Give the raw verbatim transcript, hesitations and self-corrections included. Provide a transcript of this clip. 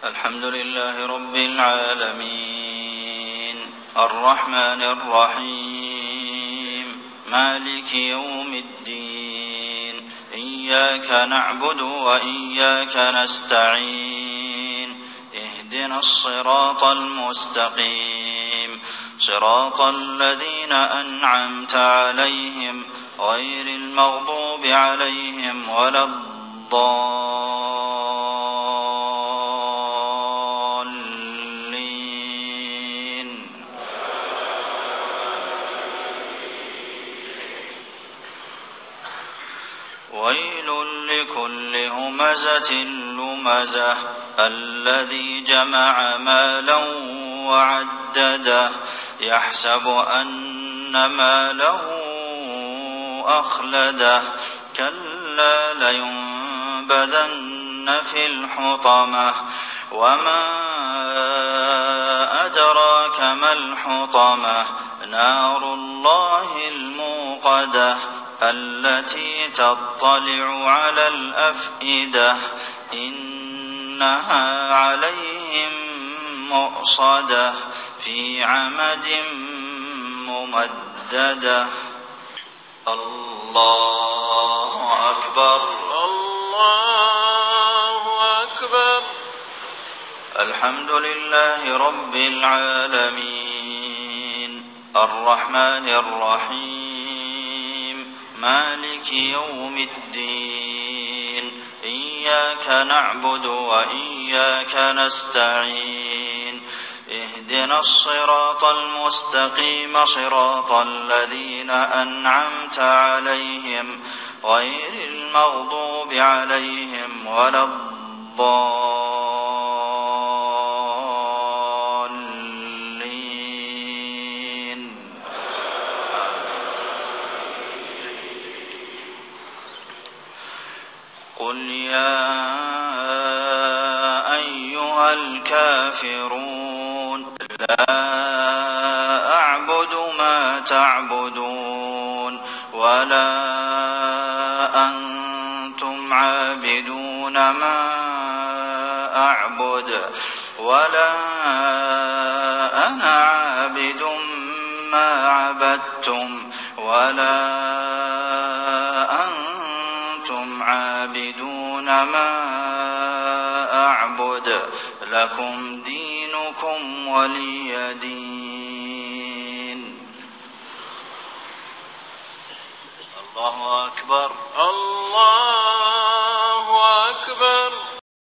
الحمد لله رب العالمين الرحمن الرحيم مالك يوم الدين إياك نعبد وإياك نستعين اهدنا الصراط المستقيم صراط الذين أنعمت عليهم غير المغضوب عليهم ولا الضالين. ويل لكل همزة لمزة الذي جمع مالا وعدده يحسب أن ماله أخلده كلا لينبذن في الحطمة وما أدراك ما الحطمة نار الله الموقدة التي تطلع على الأفئدة إنها عليهم مؤصدة في عمد ممددة. الله أكبر الله أكبر. الحمد لله رب العالمين الرحمن الرحيم مالك يوم الدين إياك نعبد وإياك نستعين اهدنا الصراط المستقيم صراط الذين أنعمت عليهم غير المغضوب عليهم ولا الضالين. قل يا أيها الكافرون لا أعبد ما تعبدون ولا أنتم عابدون ما أعبد ولا أنا عابد ما عبدتم ولا أنتم عابدون ما أعبد لكم دينكم ولي دين. الله أكبر الله أكبر.